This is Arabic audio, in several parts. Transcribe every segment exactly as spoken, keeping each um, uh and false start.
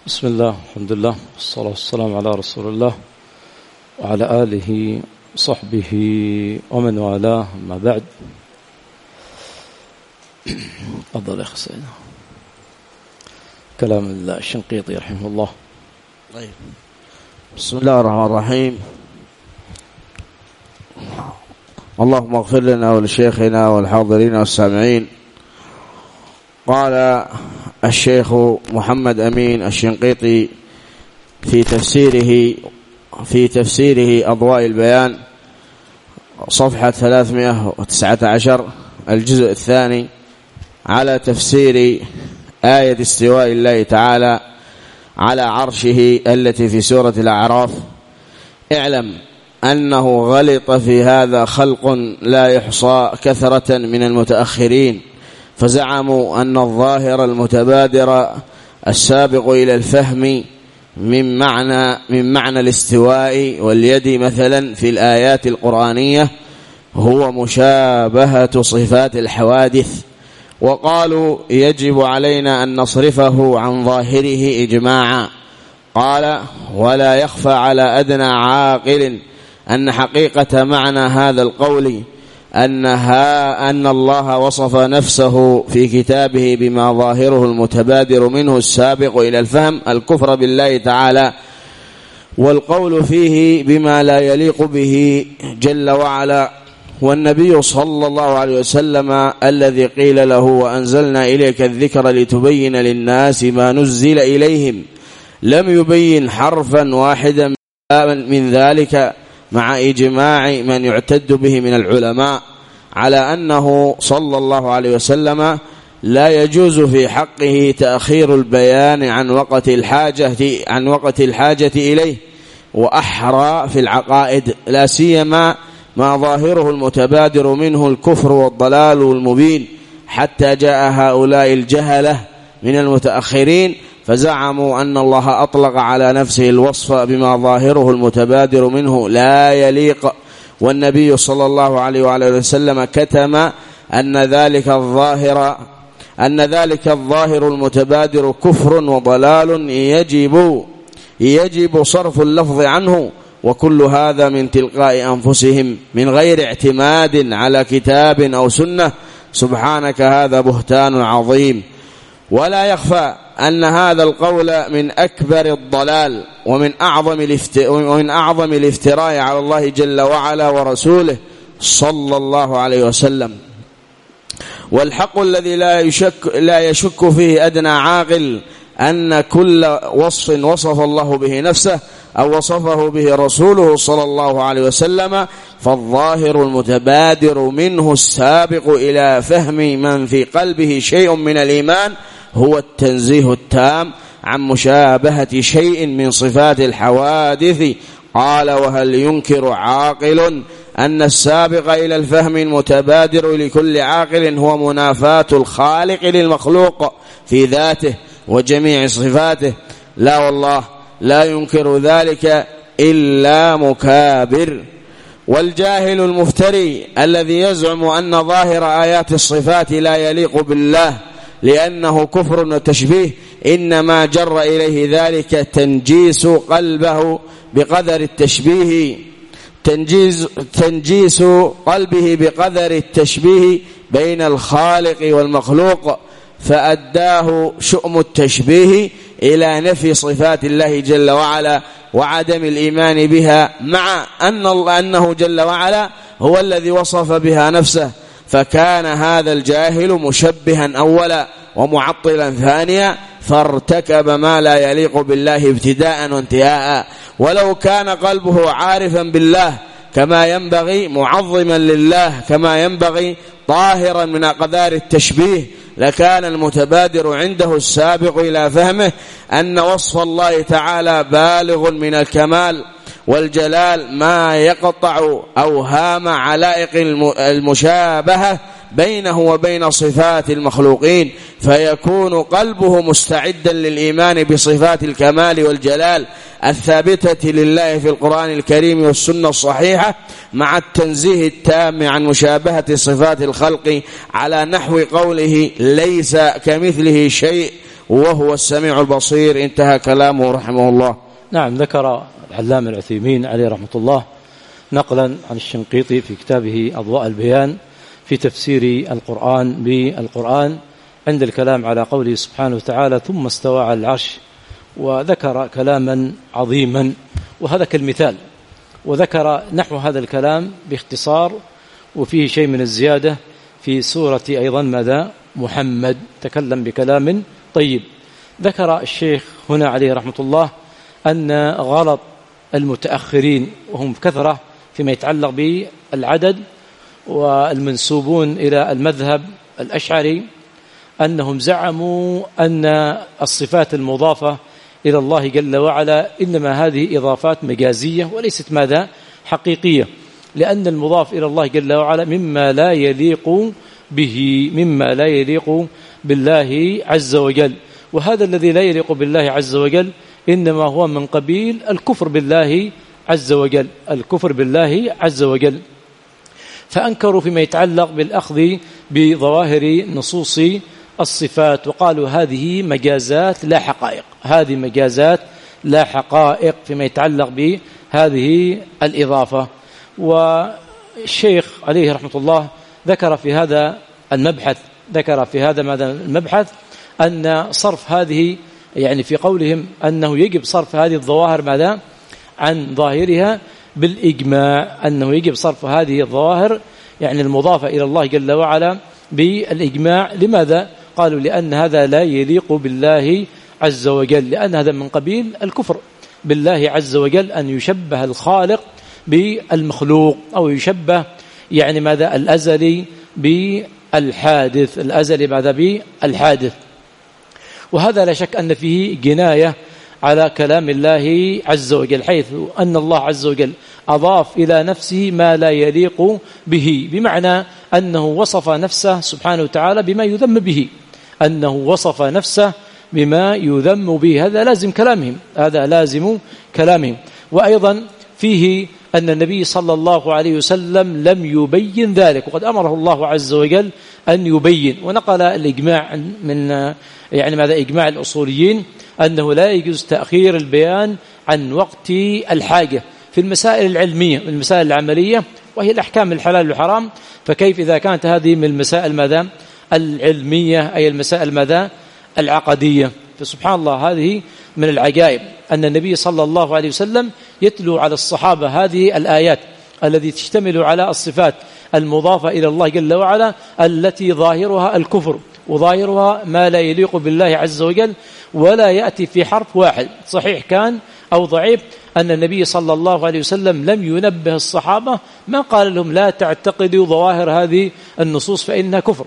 بسم الله، الحمد لله، والصلاة والسلام على رسول الله وعلى آله وصحبه ومن والاه، أما بعد. تفضل يا أخي سيدنا. كلام الشنقيطي رحمه الله. طيب. بسم الله الرحمن الرحيم. اللهم اغفر لنا ولشيخنا والحاضرين والسامعين. قال الشيخ محمد أمين الشنقيطي في تفسيره في تفسيره أضواء البيان، صفحة ثلاثمائة وتسعة عشر، الجزء الثاني، على تفسير آية استواء الله تعالى على عرشه التي في سورة الأعراف: اعلم أنه غلط في هذا خلق لا يحصى كثرة من المتأخرين، فزعموا أن الظاهر المتبادر السابق إلى الفهم من معنى من معنى الاستواء واليد مثلا في الآيات القرآنية هو مشابهة صفات الحوادث، وقالوا يجب علينا أن نصرفه عن ظاهره إجماعا. قال: ولا يخفى على أدنى عاقل أن حقيقة معنى هذا القول أنها أن الله وصف نفسه في كتابه بما ظاهره المتبادر منه السابق إلى الفهم الكفر بالله تعالى، والقول فيه بما لا يليق به جل وعلا. والنبي صلى الله عليه وسلم الذي قيل له: وأنزلنا إليك الذكر لتبين للناس ما نزل إليهم، لم يبين حرفا واحدا من ذلك، مع إجماع من يعتد به من العلماء على أنه صلى الله عليه وسلم لا يجوز في حقه تأخير البيان عن وقت الحاجة عن وقت الحاجة إليه، وأحرى في العقائد، لا سيما ما ظاهره المتبادر منه الكفر والضلال المبين، حتى جاء هؤلاء الجهلة من المتأخرين فزعموا أن الله أطلق على نفسه الوصف بما ظاهره المتبادر منه لا يليق، والنبي صلى الله عليه وعلى وسلم كتم أن ذلك الظاهر أن ذلك الظاهر المتبادر كفر وضلال يجب يجب صرف اللفظ عنه، وكل هذا من تلقاء أنفسهم من غير اعتماد على كتاب أو سنة. سبحانك، هذا بهتان عظيم. ولا يخفى أن هذا القول من أكبر الضلال ومن أعظم ومن أعظم الافتراء على الله جل وعلا ورسوله صلى الله عليه وسلم. والحق الذي لا يشك لا يشك فيه أدنى عاقل أن كل وصف وصف الله به نفسه أو وصفه به رسوله صلى الله عليه وسلم فالظاهر المتبادر منه السابق إلى فهم من في قلبه شيء من الإيمان هو التنزيه التام عن مشابهة شيء من صفات الحوادث. قال: وهل ينكر عاقل أن السابق إلى الفهم المتبادر لكل عاقل هو منافاة الخالق للمخلوق في ذاته وجميع صفاته؟ لا والله، لا ينكر ذلك إلا مكابر. والجاهل المفتري الذي يزعم أن ظاهر آيات الصفات لا يليق بالله لأنه كفر وتشبيه إنما جر إليه ذلك تنجيس قلبه بقدر التشبيه تنجيز تنجيس قلبه بقدر التشبيه بين الخالق والمخلوق، فأداه شؤم التشبيه إلى نفي صفات الله جل وعلا وعدم الإيمان بها، مع أن الله أنه جل وعلا هو الذي وصف بها نفسه. فكان هذا الجاهل مشبها أولا ومعطلا ثانيا، فارتكب ما لا يليق بالله ابتداء وانتهاء. ولو كان قلبه عارفا بالله كما ينبغي، معظما لله كما ينبغي، طاهرا من أقدار التشبيه، لكان المتبادر عنده السابق إلى فهمه أن وصف الله تعالى بالغ من الكمال والجلال ما يقطع أوهام علائق المشابهة بينه وبين صفات المخلوقين، فيكون قلبه مستعدا للإيمان بصفات الكمال والجلال الثابتة لله في القرآن الكريم والسنة الصحيحة، مع التنزيه التام عن مشابهة صفات الخلق على نحو قوله: ليس كمثله شيء وهو السميع البصير. انتهى كلامه رحمه الله. نعم، ذكر العلامة العثيمين عليه رحمة الله نقلا عن الشنقيطي في كتابه أضواء البيان في تفسير القرآن بالقرآن عند الكلام على قوله سبحانه وتعالى ثم استوى على العرش، وذكر كلاما عظيما وهذا كالمثال، وذكر نحو هذا الكلام باختصار وفيه شيء من الزيادة في سورة أيضا ماذا محمد، تكلم بكلام طيب. ذكر الشيخ هنا عليه رحمة الله أن غلط المتأخرين وهم كثرة فيما يتعلق بالعدد والمنسوبون إلى المذهب الأشعري أنهم زعموا أن الصفات المضافة إلى الله جل وعلا إنما هذه إضافات مجازية وليست ماذا حقيقية، لأن المضاف إلى الله جل وعلا مما لا يليق به مما لا يليق بالله عز وجل، وهذا الذي لا يليق بالله عز وجل إنما هو من قبيل الكفر بالله عز وجل الكفر بالله عز وجل. فأنكروا فيما يتعلق بالأخذ بظواهر نصوص الصفات وقالوا هذه مجازات لا حقائق هذه مجازات لا حقائق فيما يتعلق بهذه الإضافة. والشيخ عليه رحمة الله ذكر في هذا المبحث ذكر في هذا ماذا المبحث أن صرف هذه يعني في قولهم أنه يجب صرف هذه الظواهر ماذا عن ظاهرها بالإجماع، أنه يجب صرف هذه الظواهر يعني المضافة إلى الله جل وعلا بالإجماع. لماذا؟ قالوا لأن هذا لا يليق بالله عز وجل، لأن هذا من قبيل الكفر بالله عز وجل أن يشبه الخالق بالمخلوق أو يشبه يعني ماذا الأزلي بالحادث الأزلي ماذا بالحادث. وهذا لا شك أن فيه جناية على كلام الله عز وجل، حيث أن الله عز وجل أضاف إلى نفسه ما لا يليق به، بمعنى أنه وصف نفسه سبحانه وتعالى بما يذم به أنه وصف نفسه بما يذم به. هذا لازم كلامهم هذا لازم كلامهم. وأيضا فيه أن النبي صلى الله عليه وسلم لم يبين ذلك، وقد أمره الله عز وجل أن يبين. ونقل الإجماع من يعني ماذا إجماع الأصوليين أنه لا يجوز تأخير البيان عن وقت الحاجة في المسائل العلمية من المسائل العملية وهي الأحكام الحلال والحرام، فكيف إذا كانت هذه من المسائل ماذا العلمية أي المسائل ماذا العقدية. فسبحان الله هذه من العجائب أن النبي صلى الله عليه وسلم يتلو على الصحابة هذه الآيات التي تشتمل على الصفات المضافة إلى الله جل وعلا التي ظاهرها الكفر وظاهرها ما لا يليق بالله عز وجل، ولا يأتي في حرف واحد صحيح كان أو ضعيف أن النبي صلى الله عليه وسلم لم ينبه الصحابة، ما قال لهم لا تعتقدوا ظواهر هذه النصوص فإنها كفر،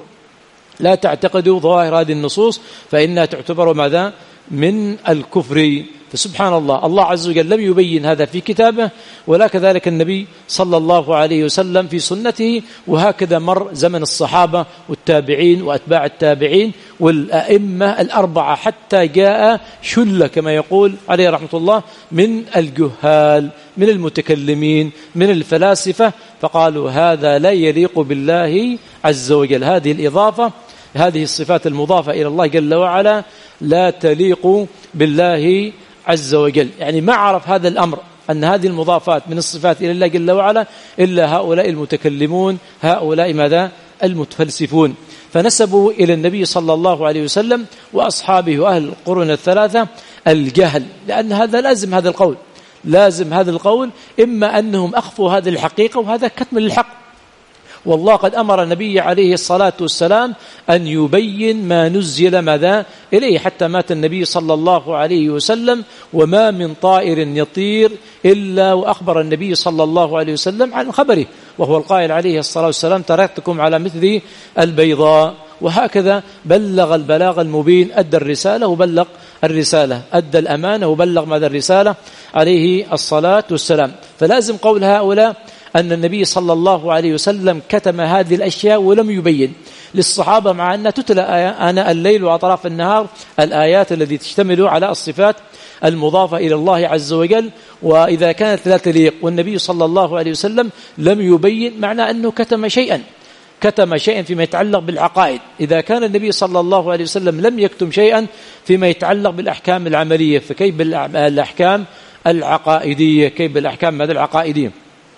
لا تعتقدوا ظواهر هذه النصوص فإنها تعتبر ماذا من الكفر. فسبحان الله الله عز وجل لم يبين هذا في كتابه ولا كذلك النبي صلى الله عليه وسلم في سنته، وهكذا مر زمن الصحابة والتابعين وأتباع التابعين والأئمة الأربعة حتى جاء شلة كما يقول عليه رحمة الله من الجهال من المتكلمين من الفلاسفة، فقالوا هذا لا يليق بالله عز وجل، هذه الإضافة هذه الصفات المضافة إلى الله جل وعلا لا تليق بالله عز وجل. يعني ما عرف هذا الأمر أن هذه المضافات من الصفات إلى الله جل وعلا إلا هؤلاء المتكلمون هؤلاء ماذا المتفلسفون، فنسبوا إلى النبي صلى الله عليه وسلم وأصحابه وأهل القرون الثلاثة الجهل، لأن هذا لازم هذا القول لازم هذا القول إما أنهم أخفوا هذه الحقيقة وهذا كتم للحق. والله قد أمر النبي عليه الصلاة والسلام أن يبين ما نزل ماذا إليه، حتى مات النبي صلى الله عليه وسلم وما من طائر يطير إلا وأخبر النبي صلى الله عليه وسلم عن خبره، وهو القائل عليه الصلاة والسلام تركتكم على مثل البيضاء. وهكذا بلغ البلاغ المبين، أدى الرسالة وبلغ الرسالة، أدى الأمانة وبلغ ماذا الرسالة عليه الصلاة والسلام. فلازم قول هؤلاء أن النبي صلى الله عليه وسلم كتم هذه الأشياء ولم يبين للصحابة، مع أنها تتلى آناء الليل وأطراف النهار الآيات التي تشتمل على الصفات المضافة إلى الله عز وجل، وإذا كانت لا تليق والنبي صلى الله عليه وسلم لم يبين معنى أنه كتم شيئا. كتم شيئا فيما يتعلق بالعقائد. إذا كان النبي صلى الله عليه وسلم لم يكتم شيئا فيما يتعلق بالأحكام العملية، فكيف بالأحكام العقائدية؟ كيف بالأحكام ماذا العقائدية؟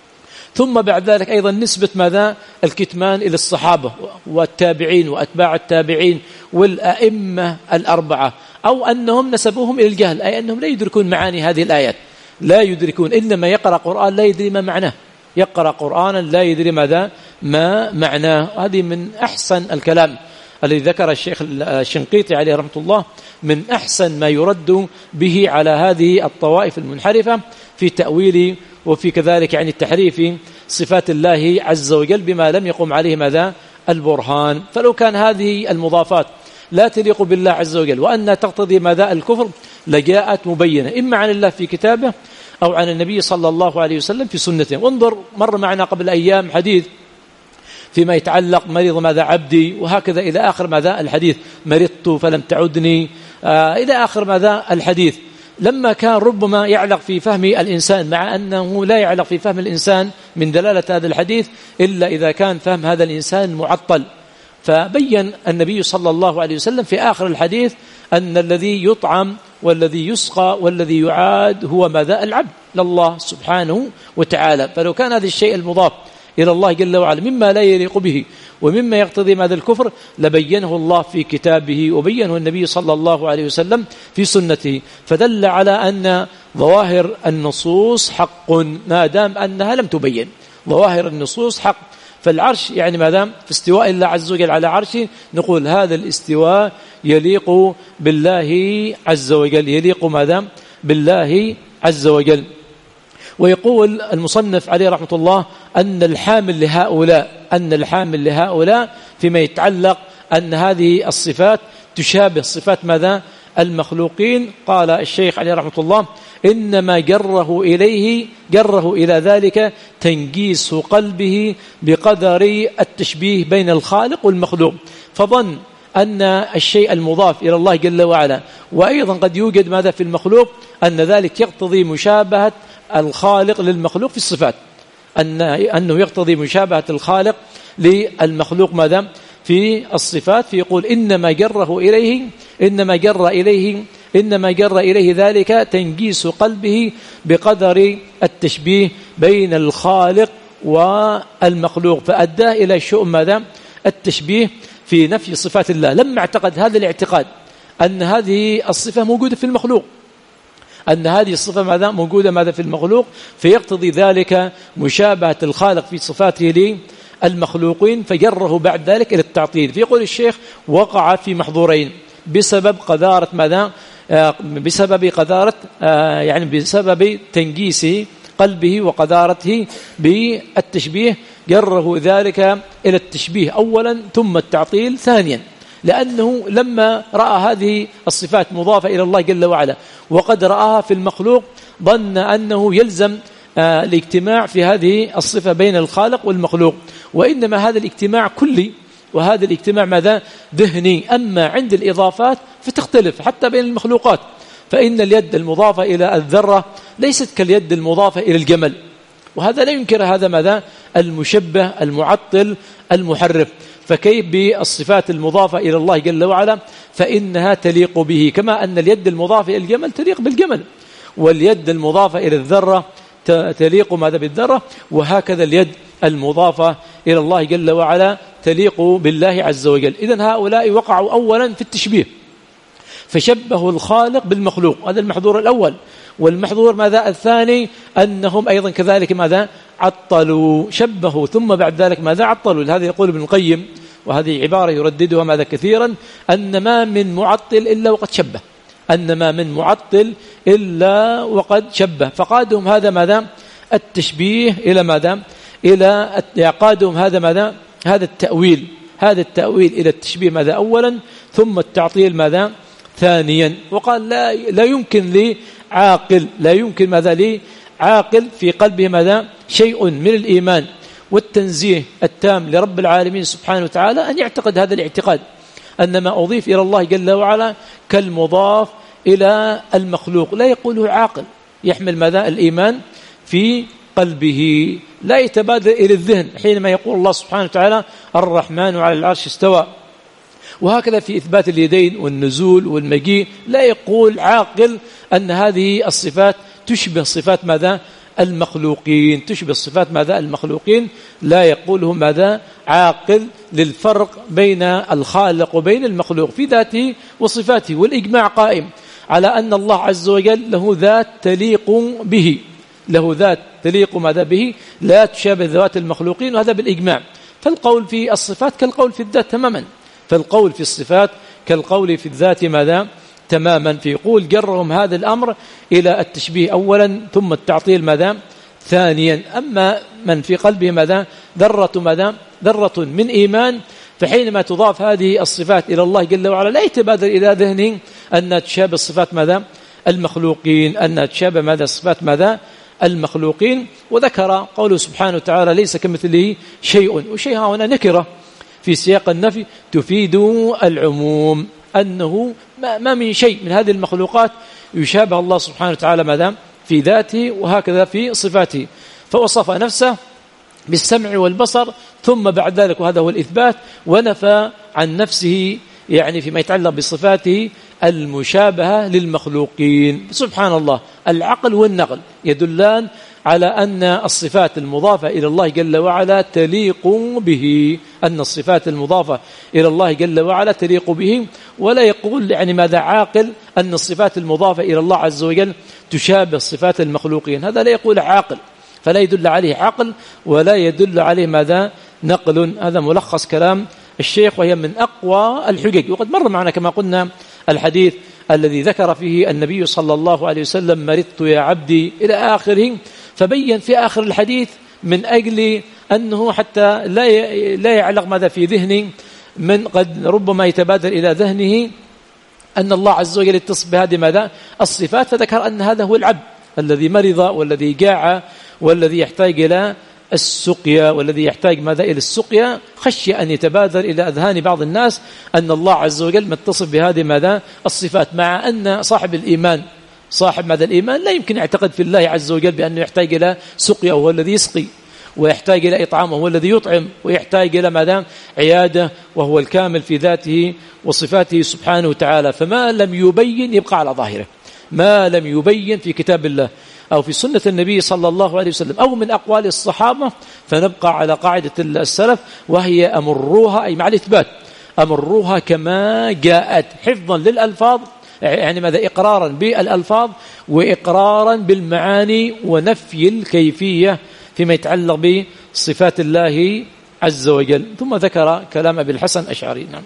ثم بعد ذلك أيضا نسبة ماذا الكتمان إلى الصحابة والتابعين وأتباع التابعين والأئمة الأربعة، أو أنهم نسبوهم إلى الجهل، أي أنهم لا يدركون معاني هذه الآيات، لا يدركون، إنما يقرأ قرآن لا يدري ما معناه، يقرأ قرآنا لا يدري ماذا ما معناه. هذه من أحسن الكلام الذي ذكر الشيخ الشنقيطي عليه رحمة الله، من أحسن ما يرد به على هذه الطوائف المنحرفة في تأويل وفي كذلك يعني التحريف صفات الله عز وجل بما لم يقم عليه ماذا البرهان. فلو كان هذه المضافات لا تليق بالله عز وجل وأنها تقتضي ماذا الكفر لجاءت مبينة إما عن الله في كتابه أو عن النبي صلى الله عليه وسلم في سنته. وانظر مر معنا قبل أيام حديث فيما يتعلق مريض ماذا عبدي، وهكذا إلى آخر ماذا الحديث، مرضت فلم تعدني، آه إلى آخر ماذا الحديث. لما كان ربما يعلق في فهم الإنسان، مع أنه لا يعلق في فهم الإنسان من دلالة هذا الحديث إلا إذا كان فهم هذا الإنسان معطل. فبين النبي صلى الله عليه وسلم في آخر الحديث أن الذي يطعم والذي يسقى والذي يعاد هو ماذا العبد لله سبحانه وتعالى. فلو كان هذا الشيء المضاف إلى الله جل وعلا مما لا يليق به ومما يقتضي ماذا الكفر لبينه الله في كتابه وبينه النبي صلى الله عليه وسلم في سنته، فدل على أن ظواهر النصوص حق ما دام أنها لم تبين. ظواهر النصوص حق. فالعرش يعني ماذا في استواء الله عز وجل على عرشه نقول هذا الاستواء يليق بالله عز وجل، يليق ماذا بالله عز وجل. ويقول المصنف عليه رحمة الله أن الحامل لهؤلاء أن الحامل لهؤلاء فيما يتعلق أن هذه الصفات تشابه صفات ماذا المخلوقين. قال الشيخ عليه رحمة الله إنما جره إليه جره إلى ذلك تنجيس قلبه بقدر التشبيه بين الخالق والمخلوق، فظن أن الشيء المضاف إلى الله جل وعلا وأيضا قد يوجد ماذا في المخلوق أن ذلك يقتضي مشابهة الخالق للمخلوق في الصفات، أن أنه يقتضي مشابهة الخالق للمخلوق ماذا في الصفات. فيقول إنما جره إليه إنما جر إليه إنما جر إليه ذلك تنجيس قلبه بقدر التشبيه بين الخالق والمخلوق، فأداه إلى شؤم ماذا التشبيه في نفي صفات الله. لما اعتقد هذا الاعتقاد أن هذه الصفة موجودة في المخلوق أن هذه الصفة ماذا موجودة ماذا في المخلوق، فيقتضي ذلك مشابهة الخالق في صفاته للمخلوقين، فجره بعد ذلك إلى التعطيل. فيقول الشيخ وقع في محظورين بسبب قذارة ماذا بسبب قذارة يعني بسبب تنجيس قلبه وقذارته بالتشبيه، جره ذلك إلى التشبيه أولا ثم التعطيل ثانيا، لأنه لما رأى هذه الصفات مضافة إلى الله جل وعلا وقد رآها في المخلوق ظن أنه يلزم الاجتماع في هذه الصفة بين الخالق والمخلوق، وإنما هذا الاجتماع كلي وهذا الاجتماع ماذا ذهني. أما عند الإضافات فتختلف حتى بين المخلوقات، فإن اليد المضافة إلى الذرة ليست كاليد المضافة إلى الجمل، وهذا لا ينكر هذا ماذا المشبه المعطل المحرف. فكيف بالصفات المضافة إلى الله جل وعلا فإنها تليق به، كما أن اليد المضافة إلى الجمل تليق بالجمل، واليد المضافة إلى الذرة تليق ماذا بالذرة، وهكذا اليد المضافة إلى الله جل وعلا تليق بالله عز وجل. إذن هؤلاء وقعوا أولا في التشبيه فشبهوا الخالق بالمخلوق، هذا المحظور الأول. والمحظور ماذا الثاني أنهم أيضا كذلك ماذا عطلوا، شبهوا ثم بعد ذلك ماذا عطلوا. لهذا يقول ابن القيم وهذه عبارة يرددها ماذا كثيرا أن ما من معطل إلا وقد شبه أن ما من معطل إلا وقد شبه. فقادهم هذا ماذا التشبيه إلى ماذا إلى قادهم هذا ماذا هذا التأويل هذا التأويل إلى التشبيه ماذا أولا ثم التعطيل ماذا ثانيا. وقال لا لا يمكن لي عاقل لا يمكن ماذا لي عاقل في قلبه ماذا شيء من الإيمان والتنزيه التام لرب العالمين سبحانه وتعالى أن يعتقد هذا الاعتقاد أن ما أضيف إلى الله جل وعلا كالمضاف إلى المخلوق. لا يقوله عاقل يحمل ماذا الإيمان في قلبه لا يتبادر إلى الذهن حينما يقول الله سبحانه وتعالى الرحمن على العرش استوى. وهكذا في إثبات اليدين والنزول والمجيء لا يقول عاقل أن هذه الصفات تشبه صفات ماذا؟ المخلوقين، تشبه صفات ماذا؟ المخلوقين. لا يقوله ماذا؟ عاقل للفرق بين الخالق وبين المخلوق في ذاته وصفاته. والإجماع قائم على أن الله عز وجل له ذات تليق به، له ذات تليق ماذا به، لا تشابه ذوات المخلوقين، وهذا بالإجماع. فالقول في الصفات كالقول في الذات تماما، فالقول في الصفات كالقول في الذات ماذا؟ تماما. فيقول جرهم هذا الأمر إلى التشبيه أولا ثم التعطيل ماذا؟ ثانيا. أما من في قلبه ماذا؟ ذرة ماذا؟ ذرة من إيمان، فحينما تضاف هذه الصفات إلى الله جل وعلا لا يتبادر إلى ذهنه أن تشابه الصفات ماذا؟ المخلوقين، أن تشابه ماذا؟ صفات ماذا؟ المخلوقين. وذكر قوله سبحانه وتعالى ليس كمثله شيء، وشيء هنا نكرة في سياق النفي تفيد العموم، أنه ما من شيء من هذه المخلوقات يشابه الله سبحانه وتعالى ماذا؟ في ذاته وهكذا في صفاته. فوصف نفسه بالسمع والبصر، ثم بعد ذلك وهذا هو الإثبات، ونفى عن نفسه يعني فيما يتعلق بصفاته المشابهة للمخلوقين. سبحان الله، العقل والنقل يدلان على أن الصفات المضافة إلى الله جل وعلا تليق به، أن الصفات المضافة إلى الله جل وعلا تليق به. ولا يقول يعني ماذا عاقل أن الصفات المضافة إلى الله عز وجل تشابه صفات المخلوقين، هذا لا يقول عاقل، فلا يدل عليه عقل ولا يدل عليه ماذا؟ نقل. هذا ملخص كلام الشيخ، وهي من أقوى الحجج. وقد مر معنا كما قلنا الحديث الذي ذكر فيه النبي صلى الله عليه وسلم مرضت يا عبدي إلى آخره، فبين في آخر الحديث من أجل أنه حتى لا لا يعلق ماذا في ذهنه من قد ربما يتبادر إلى ذهنه أن الله عز وجل يتصف بهذه ماذا؟ الصفات، فذكر أن هذا هو العبد الذي مرض والذي جاع والذي يحتاج إلى السقيا، والذي يحتاج ماذا؟ إلى السقيا، خشي أن يتبادر إلى أذهان بعض الناس أن الله عز وجل متصف بهذه ماذا؟ الصفات، مع أن صاحب الإيمان صاحب ماذا؟ الإيمان لا يمكن يعتقد في الله عز وجل بأنه يحتاج إلى سقيا وهو الذي يسقي، ويحتاج إلى إطعام وهو الذي يطعم، ويحتاج إلى ماذا؟ عيادة وهو الكامل في ذاته وصفاته سبحانه وتعالى. فما لم يبين يبقى على ظاهره، ما لم يبين في كتاب الله أو في سنة النبي صلى الله عليه وسلم أو من أقوال الصحابة فنبقى على قاعدة السلف، وهي أمروها أي مع الإثبات، أمروها كما جاءت حفظا للألفاظ، يعني ماذا؟ إقرارا بالألفاظ وإقرارا بالمعاني ونفي الكيفية فيما يتعلق بصفات الله عز وجل. ثم ذكر كلام أبي الحسن الأشعري. نعم.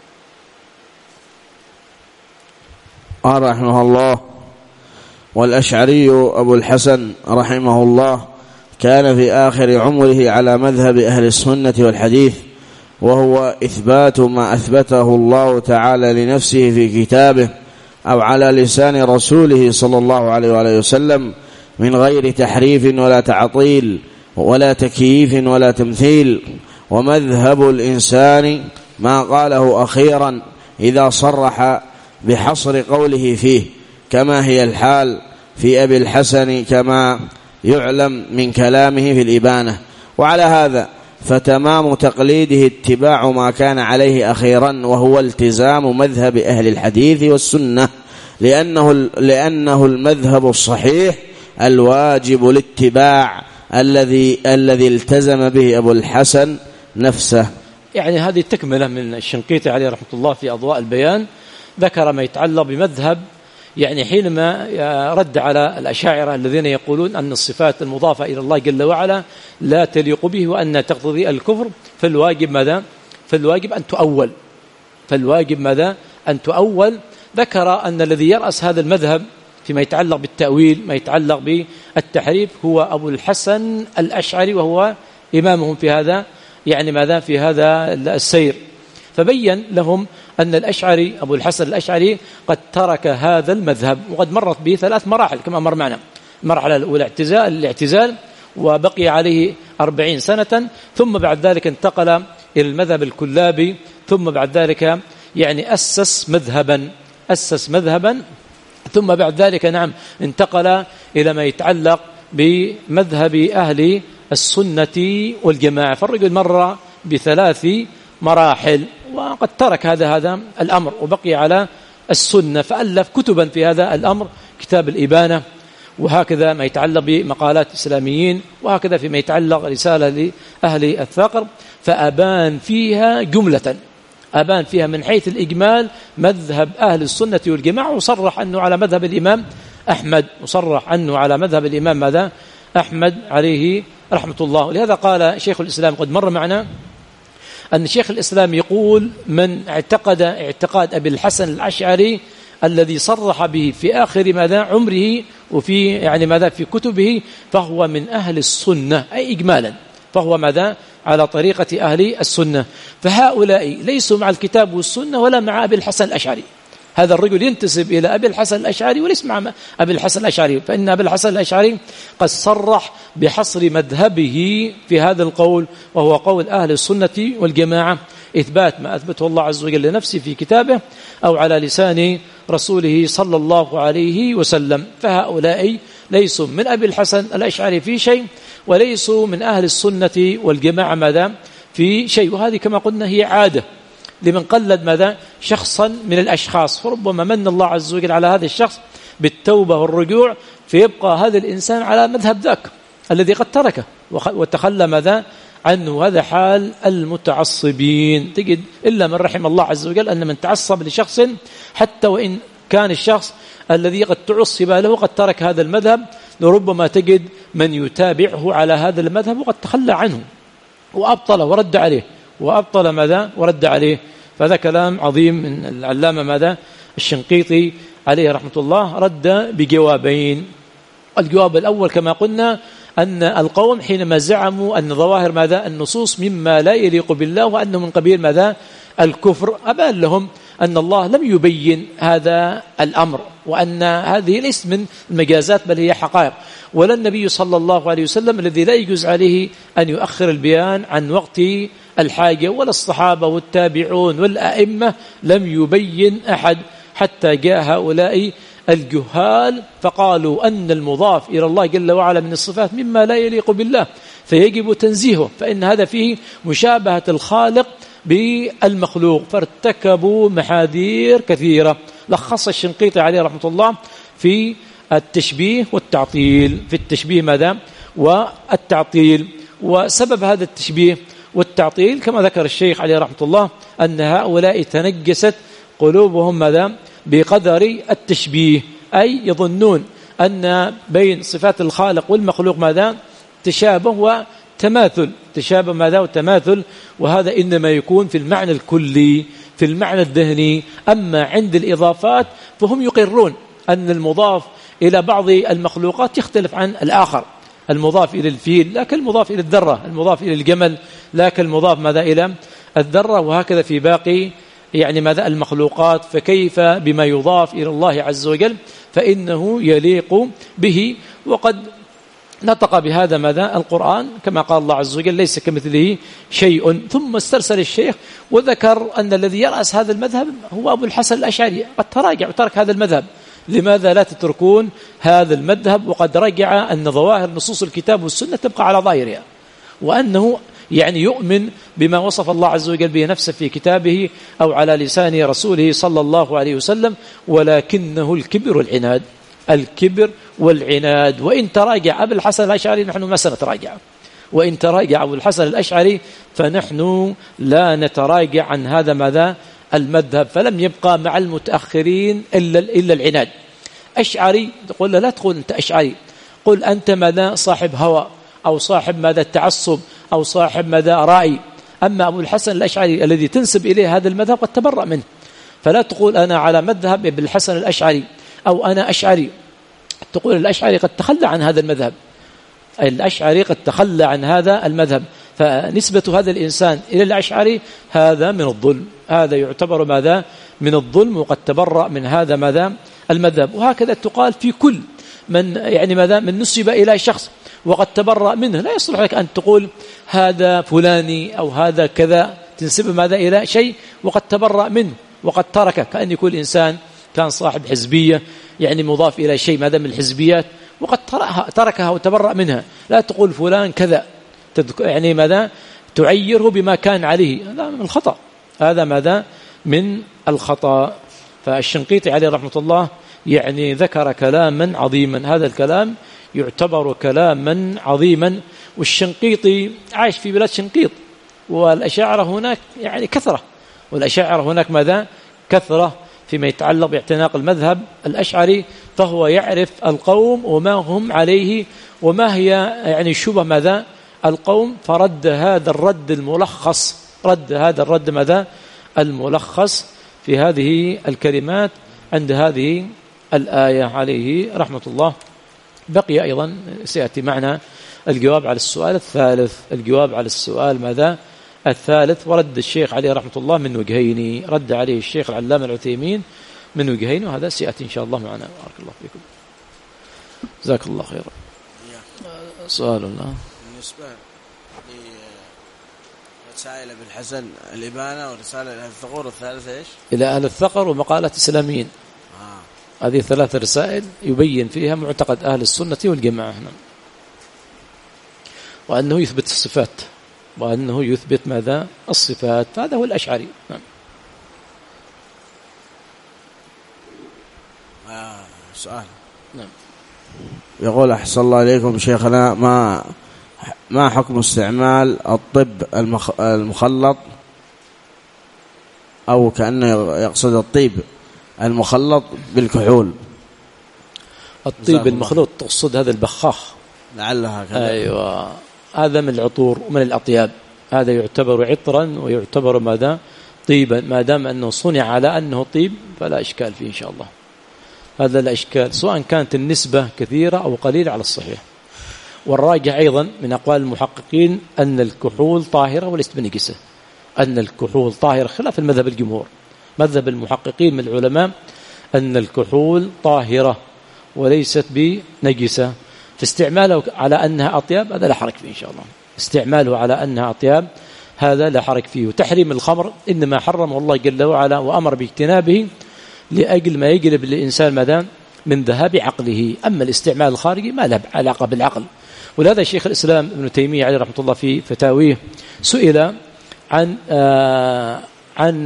قال رحمه الله: والأشعري أبو الحسن رحمه الله كان في آخر عمره على مذهب أهل السنة والحديث، وهو إثبات ما أثبته الله تعالى لنفسه في كتابه أو على لسان رسوله صلى الله عليه وآله وسلم من غير تحريف ولا تعطيل ولا تكييف ولا تمثيل. ومذهب الإنسان ما قاله أخيرا إذا صرح بحصر قوله فيه، كما هي الحال في أبي الحسن كما يعلم من كلامه في الإبانة. وعلى هذا فتمام تقليده اتباع ما كان عليه أخيرا، وهو التزام مذهب أهل الحديث والسنة، لأنه, لأنه المذهب الصحيح الواجب الاتباع الذي الذي التزم به أبو الحسن نفسه. يعني هذه تكملة من الشنقيطي عليه رحمة الله في أضواء البيان، ذكر ما يتعلق بمذهب يعني حينما رد على الأشاعرة الذين يقولون أن الصفات المضافة إلى الله جل وعلا لا تليق به وأن تقتضي الكفر، فالواجب ماذا؟ فالواجب أن تؤول، فالواجب ماذا؟ أن تؤول. ذكر أن الذي يرأس هذا المذهب فيما يتعلق بالتأويل ما يتعلق بالتحريف هو أبو الحسن الأشعري، وهو إمامهم في هذا يعني ماذا؟ في هذا السير. فبين لهم أن الأشعري أبو الحسن الأشعري قد ترك هذا المذهب، وقد مرت به ثلاث مراحل كما مر معنا. المرحلة الأولى اعتزال الاعتزال وبقي عليه أربعين سنة، ثم بعد ذلك انتقل إلى المذهب الكلابي، ثم بعد ذلك يعني أسس مذهبا أسس مذهبا ثم بعد ذلك نعم انتقل إلى ما يتعلق بمذهب أهل السنة والجماعة. فالرجل مر بثلاث مراحل وقد ترك هذا هذا الأمر وبقي على السنة، فألف كتبا في هذا الأمر، كتاب الإبانة، وهكذا ما يتعلق بمقالات إسلاميين، وهكذا فيما يتعلق رسالة لأهل الثقر، فأبان فيها جملة، أبان فيها من حيث الإجمال مذهب أهل السنة والجماعة، وصرح أنه على مذهب الإمام أحمد، وصرح أنه على مذهب الإمام ماذا؟ أحمد عليه رحمة الله. لهذا قال شيخ الإسلام، قد مر معنا أن شيخ الإسلام يقول من اعتقد اعتقاد أبي الحسن الأشعري الذي صرح به في آخر ماذا عمره وفي يعني ماذا في كتبه فهو من أهل السنة، أي إجمالا فهو ماذا على طريقة أهل السنة. فهؤلاء ليسوا مع الكتاب والسنة ولا مع أبي الحسن الأشعري. هذا الرجل ينتسب إلى أبي الحسن الأشعري وليس مع أبي الحسن الأشعري، فإن أبي الحسن الأشعري قد صرح بحصر مذهبه في هذا القول، وهو قول أهل السنة والجماعة، إثبات ما أثبته الله عز وجل لنفسه في كتابه أو على لسان رسوله صلى الله عليه وسلم. فهؤلاء ليسوا من أبي الحسن الأشعري في شيء، وليسوا من أهل السنة والجماعة ماذا في شيء. وهذه كما قلنا هي عادة لمن قلد ماذا شخصا من الأشخاص، فربما من الله عز وجل على هذا الشخص بالتوبة والرجوع، فيبقى هذا الإنسان على مذهب ذاك الذي قد تركه وتخلى ماذا عنه. هذا حال المتعصبين، تجد إلا من رحم الله عز وجل أن من تعصب لشخص حتى وإن كان الشخص الذي قد تعصب له قد ترك هذا المذهب، لربما تجد من يتابعه على هذا المذهب وقد تخلى عنه وأبطل ورد عليه وأبطل ماذا ورد عليه. فهذا كلام عظيم من العلامة ماذا الشنقيطي عليه رحمة الله، رد بجوابين. الجواب الأول كما قلنا أن القوم حينما زعموا أن ظواهر ماذا النصوص مما لا يليق بالله وأنه من قبيل ماذا الكفر، أبان لهم أن الله لم يبين هذا الأمر، وأن هذه ليست من المجازات بل هي حقائق، ولا النبي صلى الله عليه وسلم الذي لا يجوز عليه أن يؤخر البيان عن وقت الحاجة، ولا الصحابة والتابعون والأئمة لم يبين أحد، حتى جاء هؤلاء الجهال فقالوا أن المضاف إلى الله جل وعلا من الصفات مما لا يليق بالله فيجب تنزيهه، فإن هذا فيه مشابهة الخالق بالمخلوق، فارتكبوا محاذير كثيرة. لخص الشنقيطي عليه رحمة الله في التشبيه والتعطيل، في التشبيه ماذا والتعطيل. وسبب هذا التشبيه والتعطيل كما ذكر الشيخ عليه رحمة الله أن هؤلاء تنجست قلوبهم ماذا بقدر التشبيه، أي يظنون أن بين صفات الخالق والمخلوق ماذا تشابه وتماثل، تشابه ماذا وتماثل، وهذا إنما يكون في المعنى الكلي في المعنى الذهني. أما عند الإضافات فهم يقرون أن المضاف إلى بعض المخلوقات يختلف عن الآخر، المضاف إلى الفيل لا كالمضاف إلى الذرة، المضاف إلى الجمل لا كالمضاف ماذا إلى الذرة، وهكذا في باقي يعني ماذا المخلوقات. فكيف بما يضاف إلى الله عز وجل فإنه يليق به. وقد نطق بهذا ماذا القرآن كما قال الله عز وجل ليس كمثله شيء. ثم استرسل الشيخ وذكر أن الذي يرأس هذا المذهب هو أبو الحسن الأشعري، قد تراجع وترك هذا المذهب، لماذا لا تتركون هذا المذهب وقد رجع أن ظواهر نصوص الكتاب والسنة تبقى على ظاهرها، وأنه يعني يؤمن بما وصف الله عز وجل به نفسه في كتابه أو على لسان رسوله صلى الله عليه وسلم، ولكنه الكبر والعناد، الكبر والعناد. وإن تراجع أبو الحسن الأشعري نحن ما سنتراجع، وإن تراجع أبو الحسن الأشعري فنحن لا نتراجع عن هذا ماذا المذهب. فلم يبقى مع المتأخرين إلا, إلا العناد. أشعري تقول لا تقول أنت أشعري، قل أنت ماذا صاحب هوى أو صاحب ماذا التعصب أو صاحب ماذا رأي. أما أبو الحسن الأشعري الذي تنسب إليه هذا المذهب قد تبرأ منه، فلا تقول أنا على مذهب ابن الحسن الأشعري أو أنا أشعري، تقول الأشعري قد تخلى عن هذا المذهب، الأشعري قد تخلى عن هذا المذهب. فنسبة هذا الإنسان إلى الأشعري هذا من الظلم، هذا يعتبر ماذا من الظلم، وقد تبرأ من هذا ماذا المذهب. وهكذا تقال في كل من يعني ماذا من نسب إلى شخص وقد تبرأ منه. لا يصلح لك أن تقول هذا فلاني أو هذا كذا، تنسب ماذا إلى شيء وقد تبرأ منه وقد تركه، كأن يكون إنسان كان صاحب حزبية يعني مضاف إلى شيء ماذا من الحزبيات، وقد تركها وتبرأ منها. لا تقول فلان كذا يعني ماذا تعيره بما كان عليه، هذا من الخطأ، هذا ماذا من الخطأ. فالشنقيطي عليه رحمة الله يعني ذكر كلاما عظيما، هذا الكلام يعتبر كلاما عظيما. والشنقيطي عايش في بلاد شنقيط، والأشاعرة هناك يعني كثرة، والأشاعرة هناك ماذا كثرة فيما يتعلق باعتناق المذهب الأشعري، فهو يعرف القوم وما هم عليه وما هي يعني شبه ماذا القوم، فرد هذا الرد الملخص، رد هذا الرد ماذا الملخص في هذه الكلمات عند هذه الآية عليه رحمة الله. بقي أيضا سيأتي معنا الجواب على السؤال الثالث، الجواب على السؤال ماذا الثالث. ورد الشيخ عليه رحمة الله من وجهين، رد عليه الشيخ العلامة العثيمين من وجهين، وهذا سيأتي إن شاء الله معنا. بارك الله فيكم، جزاك الله خيرا. سؤال الله بالنسبة لرسائل ابن الحسن الإبانة ورسالة أهل الثغور، الثالثة إيش؟ إلى أهل الثغر ومقالات إسلاميين. آه. هذه ثلاث رسائل يبين فيها معتقد أهل السنة والجماعة هنا، وأنه يثبت الصفات، وأنه يثبت ماذا الصفات، هذا هو الأشعري. نعم. آه سؤال. نعم. يقول أحسن الله عليكم شيخنا، ما ما حكم استعمال الطب المخ... المخلط، أو كأنه يقصد الطيب المخلط بالكحول؟ الطيب المخلوط تقصد هذا البخاخ لعلها كذا. أيوة، هذا من العطور ومن الأطياب، هذا يعتبر عطرا ويعتبر ماذا طيبا، ما دام أنه صنع على أنه طيب فلا إشكال فيه إن شاء الله. هذا لا إشكال، سواء كانت النسبة كثيرة أو قليلة على الصحيح. والراجع أيضا من أقوال المحققين أن الكحول طاهرة وليست بنجسة، أن الكحول طاهرة خلاف المذهب الجمهور. مذهب المحققين من العلماء أن الكحول طاهرة وليست بنجسة، فاستعماله على أنها أطياب هذا لا حرج فيه إن شاء الله، استعماله على أنها أطياب هذا لا حرج فيه. وتحريم الخمر إنما حرمه الله جل وعلا وأمر باجتنابه لأجل ما يجلب للإنسان ماذا من ذهاب عقله، أما الاستعمال الخارجي ما له علاقة بالعقل. ولهذا شيخ الإسلام ابن تيمية عليه رحمة الله في فتاويه سئل عن آه عن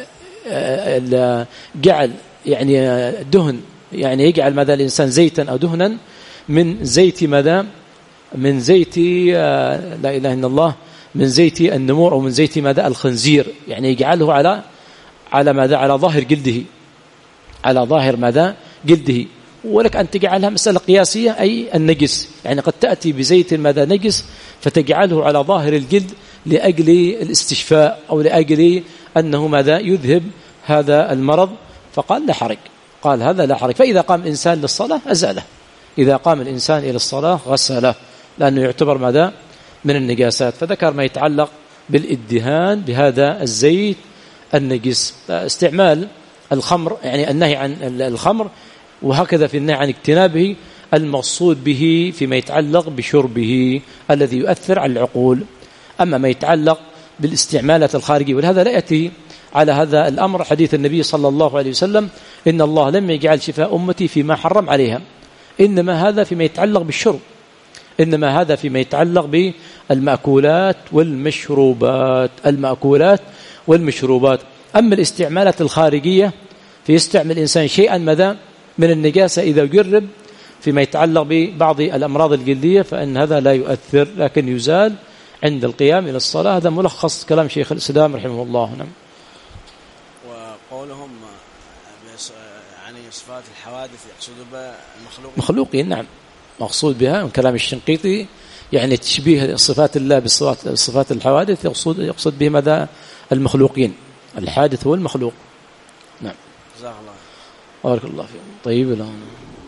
آه جعل يعني دهن، يعني يجعل ماذا الإنسان زيتا أو دهنا من زيت ماذا من زيت آه لا إله إلا الله من زيت النمور أو من زيت ماذا الخنزير، يعني يجعله على على ماذا على ظاهر جلده، على ظاهر ماذا جلده. ولك أن تجعلها مسألة قياسية، أي النجس، يعني قد تأتي بزيت ماذا نجس فتجعله على ظاهر الجلد لأجل الاستشفاء أو لأجل أنه ماذا يذهب هذا المرض، فقال لا حرج، قال هذا لا حرج. فإذا قام الإنسان للصلاة أزاله، إذا قام الإنسان إلى الصلاة غسله، لأنه يعتبر ماذا من النجاسات. فذكر ما يتعلق بالإدهان بهذا الزيت النجس. استعمال الخمر يعني النهي عن الخمر، وهكذا في النهي عن اجتنابه المقصود به فيما يتعلق بشربه الذي يؤثر على العقول. أما ما يتعلق بالاستعمالات الخارجية، ولهذا لا يأتي على هذا الأمر حديث النبي صلى الله عليه وسلم إن الله لم يجعل شفاء أمتي فيما حرم عليها، إنما هذا فيما يتعلق بالشرب، إنما هذا فيما يتعلق بالمأكولات والمشروبات، المأكولات والمشروبات. أما الاستعمالات الخارجية فيستعمل الإنسان شيئا ماذا من النجاسة إذا جرب فيما يتعلق ببعض الأمراض الجلدية، فإن هذا لا يؤثر لكن يزال عند القيام إلى الصلاة. هذا ملخص كلام شيخ الإسلام رحمه الله. نعم. وقولهم يعني صفات الحوادث يقصدوا بها المخلوقين، مخلوقين نعم، مقصود بها من كلام الشنقيطي يعني تشبيه صفات الله بصفات الحوادث، يقصد يقصد به ماذا المخلوقين، الحادث هو المخلوق. نعم. جزاك الله. بارك الله فيكم. طيب الآن